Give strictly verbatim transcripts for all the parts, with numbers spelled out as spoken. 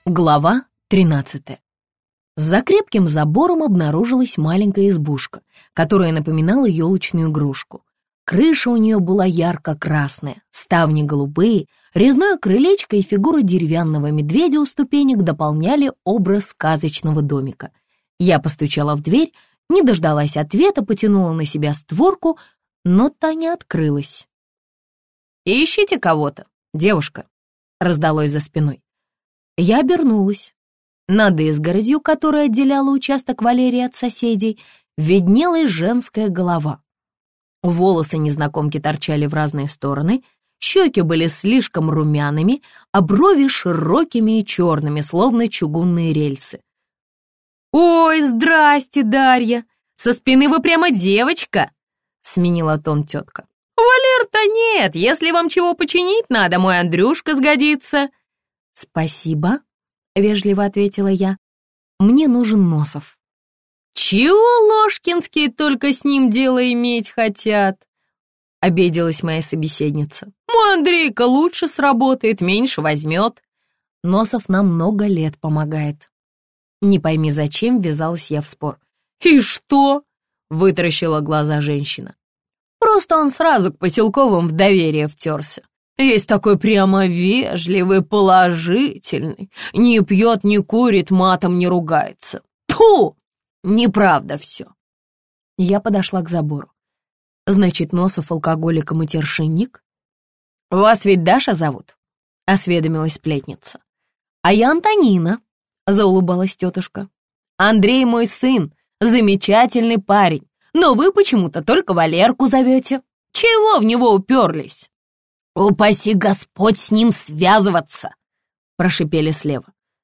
Глава тринадцатая. За крепким забором обнаружилась маленькая избушка, которая напоминала елочную игрушку. Крыша у нее была ярко-красная, ставни голубые, резное крылечко и фигура деревянного медведя у ступенек дополняли образ сказочного домика. Я постучала в дверь, не дождалась ответа, потянула на себя створку, но та не открылась. «Ищите кого-то, девушка», — раздалось за спиной. Я обернулась. Над изгородью, которая отделяла участок Валерии от соседей, виднелась женская голова. Волосы незнакомки торчали в разные стороны, щеки были слишком румяными, а брови широкими и черными, словно чугунные рельсы. «Ой, здрасте, Дарья! Со спины вы прямо девочка!» — сменила тон тетка. «Валер-то нет, если вам чего починить надо, мой Андрюшка сгодится». «Спасибо», — вежливо ответила я. «Мне нужен Носов». «Чего ложкинские только с ним дело иметь хотят?» — обиделась моя собеседница. «Мой Андрейка лучше сработает, меньше возьмет». Носов нам много лет помогает. Не пойми, зачем ввязалась я в спор. «И что?» — вытаращила глаза женщина. «Просто он сразу к Поселковым в доверие втерся. Весь такой прямо вежливый, положительный. Не пьет, не курит, матом не ругается. Тьфу! Неправда все». Я подошла к забору. «Значит, Носов алкоголик и матершинник?» «Вас ведь Даша зовут?» — осведомилась сплетница. «А я Антонина», — заулыбалась тетушка. «Андрей мой сын, замечательный парень, но вы почему-то только Валерку зовете. Чего в него уперлись?» «Упаси Господь с ним связываться!» — прошипели слева.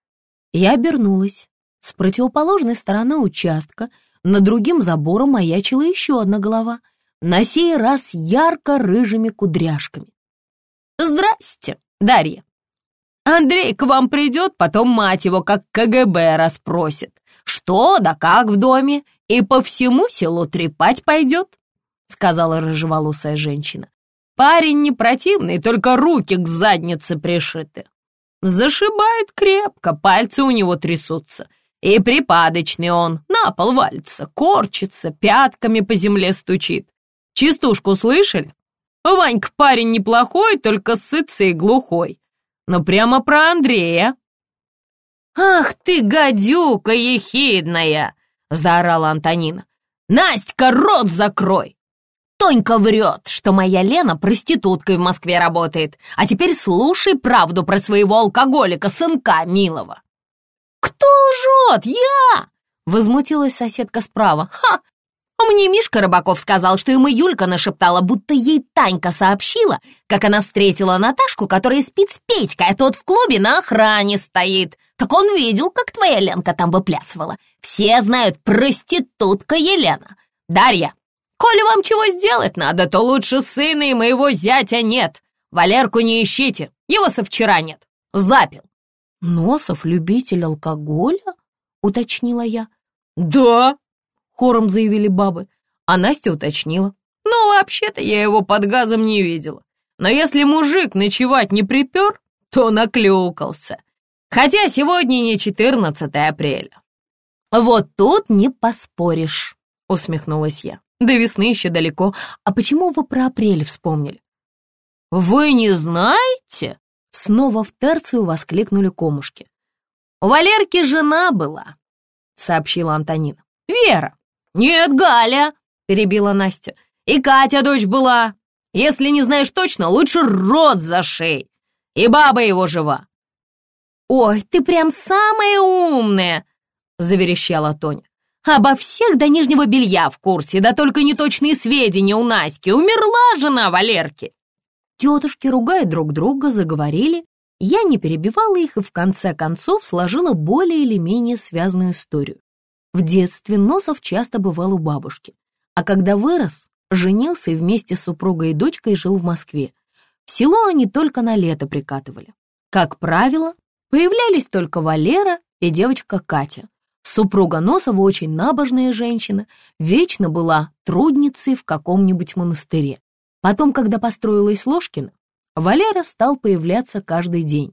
Я обернулась. С противоположной стороны участка над другим забором маячила еще одна голова, на сей раз ярко-рыжими кудряшками. «Здрасте, Дарья. Андрей к вам придет, потом мать его как ка гэ бэ расспросит, что да как в доме, и по всему селу трепать пойдет», — сказала рыжеволосая женщина. «Парень не противный, только руки к заднице пришиты. Зашибает крепко, пальцы у него трясутся. И припадочный он, на пол валится, корчится, пятками по земле стучит. Частушку слышали? Ванька парень неплохой, только сытый и глухой. Но прямо про Андрея». «Ах ты, гадюка ехидная!» — заорала Антонина. «Настя, рот закрой! Тонька врет, что моя Лена проституткой в Москве работает. А теперь слушай правду про своего алкоголика, сынка милого». «Кто лжет? Я!» — возмутилась соседка справа. «Ха! Мне Мишка Рыбаков сказал, что ему Юлька нашептала, будто ей Танька сообщила, как она встретила Наташку, которая спит с Петькой, а тот в клубе на охране стоит. Так он видел, как твоя Ленка там выплясывала. Все знают, проститутка Елена. Дарья, коли вам чего сделать надо, то лучше сына и моего зятя нет. Валерку не ищите, его со вчера нет. Запил». «Носов любитель алкоголя?» — уточнила я. «Да», — хором заявили бабы, а Настя уточнила. «Ну, вообще-то я его под газом не видела. Но если мужик ночевать не припер, то наклюкался. Хотя сегодня не четырнадцатое апреля». «Вот тут не поспоришь», — усмехнулась я. «До весны еще далеко. А почему вы про апрель вспомнили?» «Вы не знаете?» — снова в терцию воскликнули комушки. «У Валерки жена была», — сообщила Антонина. «Вера». «Нет, Галя», — перебила Настя. «И Катя дочь была. Если не знаешь точно, лучше рот зашей. И баба его жива». «Ой, ты прям самая умная», — заверещала Тоня. «Обо всех до нижнего белья в курсе, да только неточные сведения у Наськи. Умерла жена Валерки». Тетушки, ругая друг друга, заговорили. Я не перебивала их и в конце концов сложила более или менее связанную историю. В детстве Носов часто бывал у бабушки, а когда вырос, женился и вместе с супругой и дочкой жил в Москве. В село они только на лето прикатывали. Как правило, появлялись только Валера и девочка Катя. Супруга Носова очень набожная женщина, вечно была трудницей в каком-нибудь монастыре. Потом, когда построилась Ложкина, Валера стал появляться каждый день.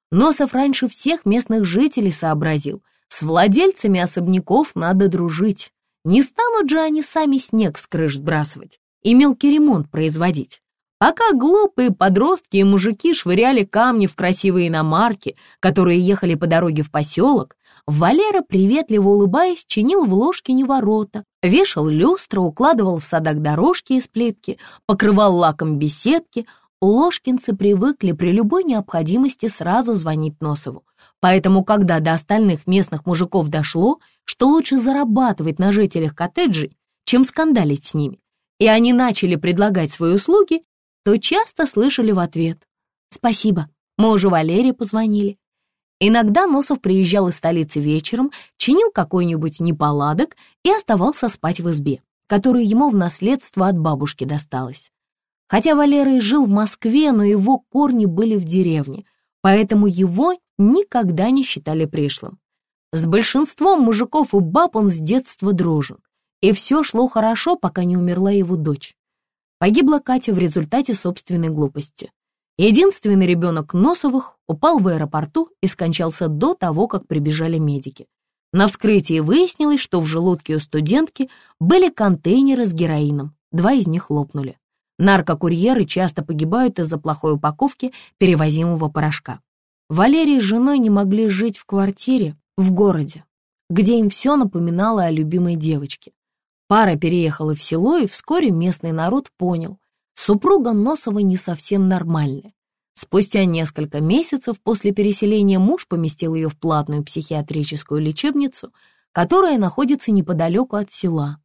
Носов раньше всех местных жителей сообразил, с владельцами особняков надо дружить. Не станут же они сами снег с крыш сбрасывать и мелкий ремонт производить. Пока глупые подростки и мужики швыряли камни в красивые иномарки, которые ехали по дороге в поселок, Валера, приветливо улыбаясь, чинил в Ложкине ворота, вешал люстры, укладывал в садах дорожки из плитки, покрывал лаком беседки. Ложкинцы привыкли при любой необходимости сразу звонить Носову. Поэтому, когда до остальных местных мужиков дошло, что лучше зарабатывать на жителях коттеджей, чем скандалить с ними, и они начали предлагать свои услуги, то часто слышали в ответ: «Спасибо, мы уже Валере позвонили». Иногда Носов приезжал из столицы вечером, чинил какой-нибудь неполадок и оставался спать в избе, которая ему в наследство от бабушки досталась. Хотя Валера и жил в Москве, но его корни были в деревне, поэтому его никогда не считали пришлым. С большинством мужиков и баб он с детства дружен, и все шло хорошо, пока не умерла его дочь. Погибла Катя в результате собственной глупости. Единственный ребенок Носовых упал в аэропорту и скончался до того, как прибежали медики. На вскрытии выяснилось, что в желудке у студентки были контейнеры с героином, два из них лопнули. Наркокурьеры часто погибают из-за плохой упаковки перевозимого порошка. Валерий с женой не могли жить в квартире в городе, где им все напоминало о любимой девочке. Пара переехала в село, и вскоре местный народ понял, супруга Носова не совсем нормальная. Спустя несколько месяцев после переселения муж поместил ее в платную психиатрическую лечебницу, которая находится неподалеку от села.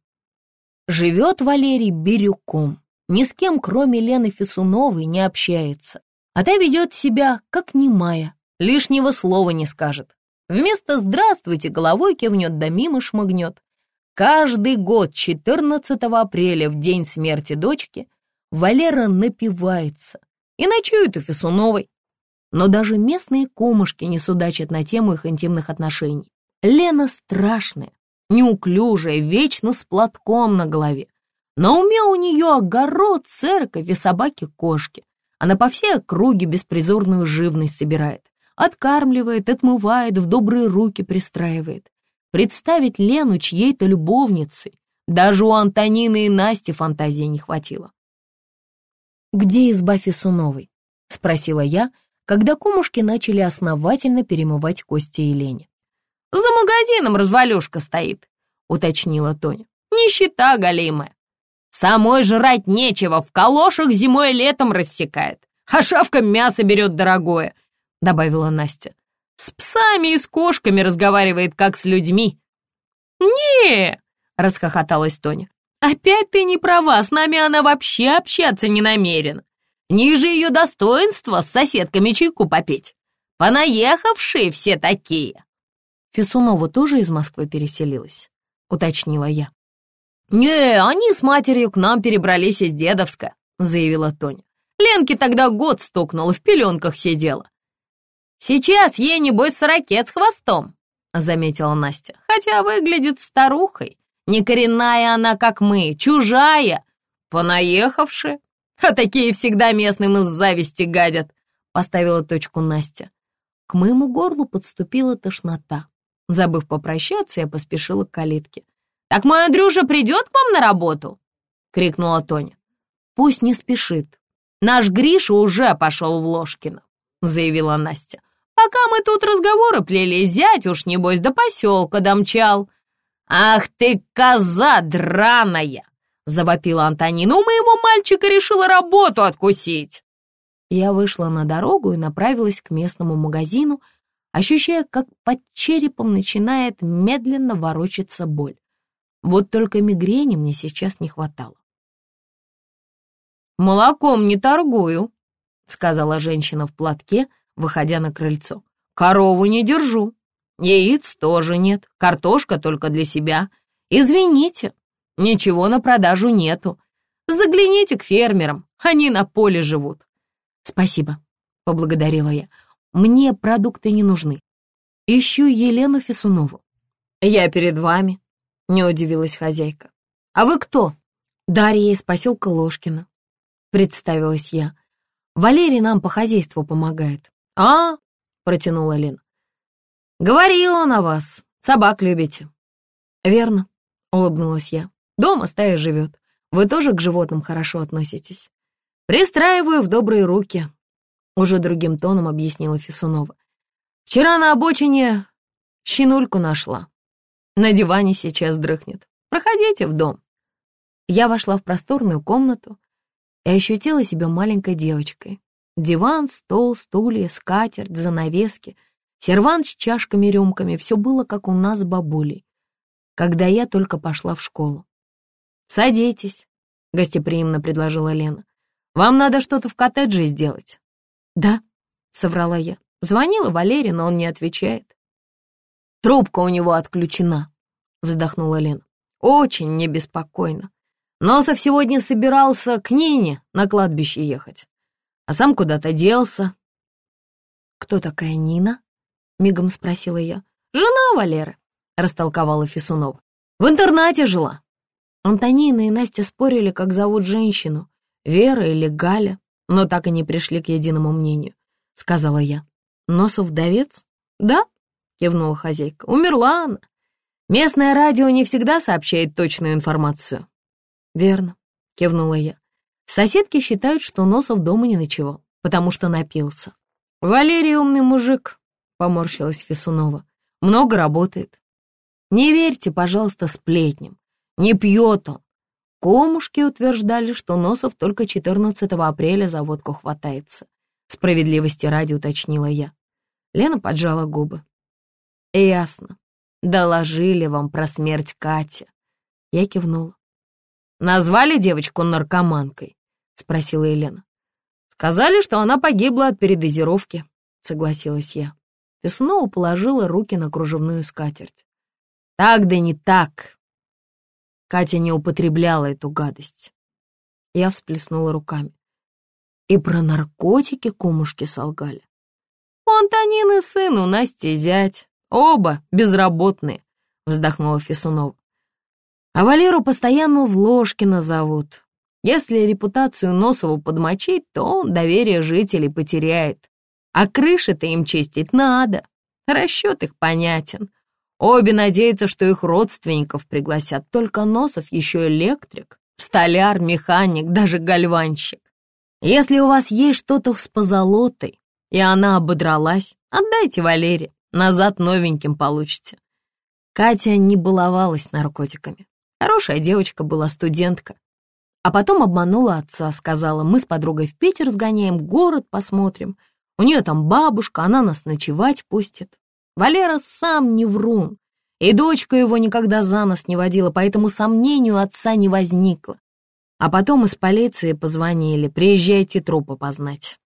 Живет Валерий бирюком, ни с кем, кроме Лены Фесуновой, не общается, а та ведет себя как немая, лишнего слова не скажет. Вместо «здравствуйте» головой кивнет да мимо шмыгнет. Каждый год четырнадцатого апреля, в день смерти дочки, Валера напивается и ночует у Фесуновой. Но даже местные кумушки не судачат на тему их интимных отношений. Лена страшная, неуклюжая, вечно с платком на голове. На уме у нее огород, церковь и собаки-кошки. Она по всей округе беспризорную живность собирает, откармливает, отмывает, в добрые руки пристраивает. Представить Лену чьей-то любовницей даже у Антонины и Насти фантазии не хватило. «Где изба Фесуновой?» — спросила я, когда кумушки начали основательно перемывать кости и Лене. «За магазином развалюшка стоит», — уточнила Тоня. «Нищета голимая. Самой жрать нечего, в калошах зимой и летом рассекает, а шавка мясо берет дорогое», — добавила Настя. «С псами и с кошками разговаривает, как с людьми». «Не!» — расхохоталась Тоня. «Опять ты не права, с нами она вообще общаться не намерена. Ниже ее достоинства с соседками чайку попить. Понаехавшие все такие». «Фесунова тоже из Москвы переселилась?» — уточнила я. «Не, они с матерью к нам перебрались из Дедовска», — заявила Тоня. «Ленке тогда год стукнуло, в пеленках сидела». «Сейчас ей, небось, сорокет с хвостом», — заметила Настя, «хотя выглядит старухой. Не коренная она, как мы, чужая, понаехавшая. А такие всегда местным из зависти гадят», — поставила точку Настя. К моему горлу подступила тошнота. Забыв попрощаться, я поспешила к калитке. «Так мой Андрюша придет к вам на работу?» — крикнула Тоня. «Пусть не спешит. Наш Гриша уже пошел в Ложкино», — заявила Настя. «Пока мы тут разговоры плели, зять уж, небось, до поселка домчал». «Ах ты, коза драная!» — завопила Антонина. «У моего мальчика решила работу откусить». Я вышла на дорогу и направилась к местному магазину, ощущая, как под черепом начинает медленно ворочаться боль. Вот только мигрени мне сейчас не хватало. «Молоком не торгую», — сказала женщина в платке, выходя на крыльцо. «Корову не держу. Яиц тоже нет, картошка только для себя. Извините, ничего на продажу нету. Загляните к фермерам, они на поле живут». «Спасибо», — поблагодарила я. «Мне продукты не нужны. Ищу Елену Фесунову». «Я перед вами», — не удивилась хозяйка. «А вы кто?» «Дарья из поселка Ложкино», — представилась я. «Валерий нам по хозяйству помогает». «А, протянула Лена. «Говорил он о вас, собак любите». «Верно», — улыбнулась я. «Дома стая живет. Вы тоже к животным хорошо относитесь?» «Пристраиваю в добрые руки», — уже другим тоном объяснила Фисунова. «Вчера на обочине щенульку нашла. На диване сейчас дрыхнет. Проходите в дом». Я вошла в просторную комнату и ощутила себя маленькой девочкой. Диван, стол, стулья, скатерть, занавески, сервант с чашками и рюмками — все было, как у нас с бабулей, когда я только пошла в школу. «Садитесь», — гостеприимно предложила Лена. «Вам надо что-то в коттедже сделать». «Да», — соврала я. Звонила Валере, но он не отвечает. «Трубка у него отключена», — вздохнула Лена. «Очень мне беспокойно. Носов сегодня собирался к Нине на кладбище ехать, а сам куда-то делся». «Кто такая Нина?» — мигом спросила я. «Жена Валеры», — растолковала Фисунова. «В интернате жила». Антонина и Настя спорили, как зовут женщину, Вера или Галя, но так и не пришли к единому мнению, — сказала я. «Носов вдовец?» «Да», — кивнула хозяйка, — «умерла она. Местное радио не всегда сообщает точную информацию». «Верно», — кивнула я. «Соседки считают, что Носов дома не ночевал, потому что напился». «Валерий умный мужик», — поморщилась Фисунова. «Много работает». «Не верьте, пожалуйста, сплетням. Не пьет он». Комушки утверждали, что Носов только четырнадцатого апреля за водку хватается. Справедливости ради уточнила я. Лена поджала губы. «Ясно. Доложили вам про смерть Кати». Я кивнула. «Назвали девочку наркоманкой?» — спросила Елена. «Сказали, что она погибла от передозировки», — согласилась я. И снова положила руки на кружевную скатерть. «Так да не так. Катя не употребляла эту гадость». Я всплеснула руками. И про наркотики кумушки солгали. «У Антонины сын, у Насти зять. Оба безработные», — вздохнула Фисунова. «А Валеру постоянно в Ложкино зовут. Если репутацию Носову подмочить, то он доверие жителей потеряет. А крыши-то им чистить надо. Расчет их понятен. Обе надеются, что их родственников пригласят. Только Носов еще электрик, столяр, механик, даже гальванщик. Если у вас есть что-то с позолотой, и она ободралась, отдайте Валере, назад новеньким получите». Катя не баловалась наркотиками. Хорошая девочка была, студентка. А потом обманула отца, сказала: «Мы с подругой в Питер сгоняем, город посмотрим. У нее там бабушка, она нас ночевать пустит». Валера сам не врун, и дочка его никогда за нос не водила, поэтому сомнению отца не возникло. А потом из полиции позвонили: «Приезжайте труп опознать».